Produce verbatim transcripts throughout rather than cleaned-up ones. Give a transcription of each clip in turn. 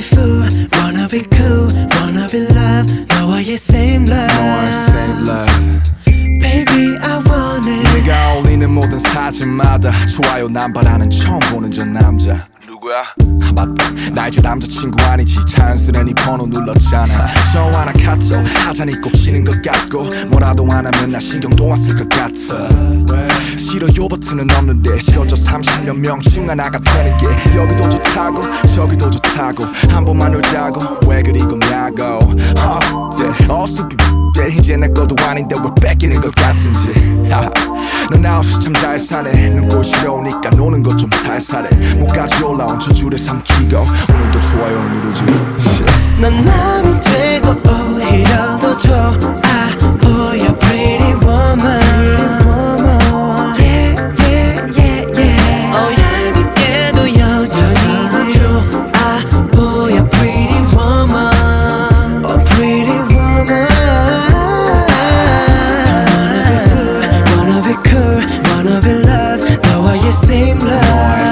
fool, wanna be cool, wanna be love. 너와의 same love, 너와의 same love. Baby I want it. 네가 올리는 모든 사진마다 좋아요 남발하는 처음 보는 저 남자 누구야? 아 맞다 나 이제 남자친구 아니지 자연스레 네 번호 눌렀잖아 전화나 카톡 하자니 꼭 치는 것 같고 뭐라도 안 하면 나 신경도 안 쓸 것 같아 싫어요 버튼은 없는데 싫어져 삼십몇 명중 하나가 되는 게 여기도 좋다고 저기도 좋다고 한 번만 놀자고 왜 그리 겁냐고 어때 어수비 이제 내 것도 아닌데 왜 뺏기는 것 같은지 넌 아웃이 참 잘 사네 눈꼴 시려우니까 노는 것 좀 살살해 목까지 올라온 저 줄에 삼키고 오늘도 좋아요 누르지 넌 남이 되고 오히려 더 좋아 보여 pretty woman, pretty woman. Yeah, yeah, yeah, yeah. Oh 얄밉게도 여전히 더 좋아 보여 pretty woman, oh pretty woman. Don't wanna be fool, wanna be cool, wanna be love. 너와의 same love.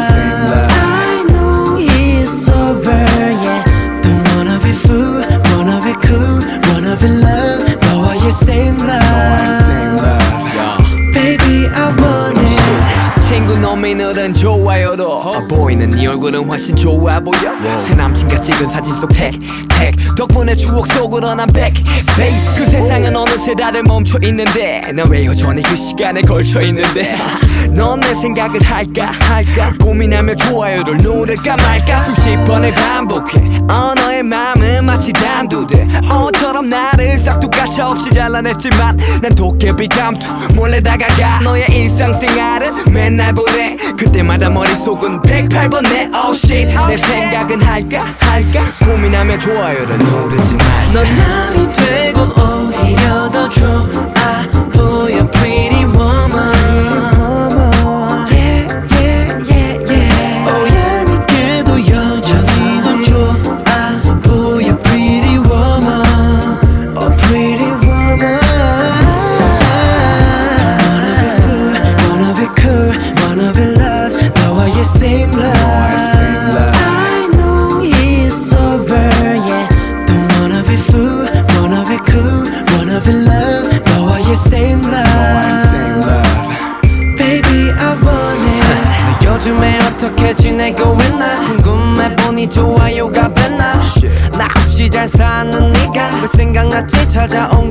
I know it's over, yeah. Don't wanna be fool, wanna be cool, wanna be love. 너와의 same love, same love. baby I want it. 친구 놈이 늘은 좋아요로 어, 보이는 네 얼굴은 훨씬 좋아 보여 wow. 새 남친과 찍은 사진 속 택, 택 덕분에 추억 속으로 난 back space 그 세상은 어느새 다들 멈춰 있는데 난 왜 여전히 그 시간에 걸쳐 있는데 넌 내 생각을 할까 할까 고민하며 좋아요를 누를까 말까 수십 번을 반복해 어 너의 마음은 마치 단두대 어처럼 나를 싹둑 가차없이 잘라냈지만 난 도깨비 감투 몰래 다가가 너의 일상생활은 맨날 보내 그때마다 머릿속은 백팔 번 내 oh shit 내 생각은 할까 할까 고민하며 좋아요를 누르지 말자 넌 남이 되고 오히려 더 좋아 보여 pretty woman, pretty woman. Yeah, yeah, yeah, yeah. Oh 얄밉게도 여전히 넌 좋아 보여 pretty woman, oh pretty woman. Don't wanna be fool, wanna be cool, wanna be love. 너와의 same love, same love. I know it's over, yeah. Don't wanna be fool, wanna be cool, wanna be love. 너와의 same love, same love. baby I want it. 너 요즘에 어떻게 지내고 있나 궁금해 보니 좋아요가 뱉나 나 없이 잘 사는 네가 왜 생각났지 찾아온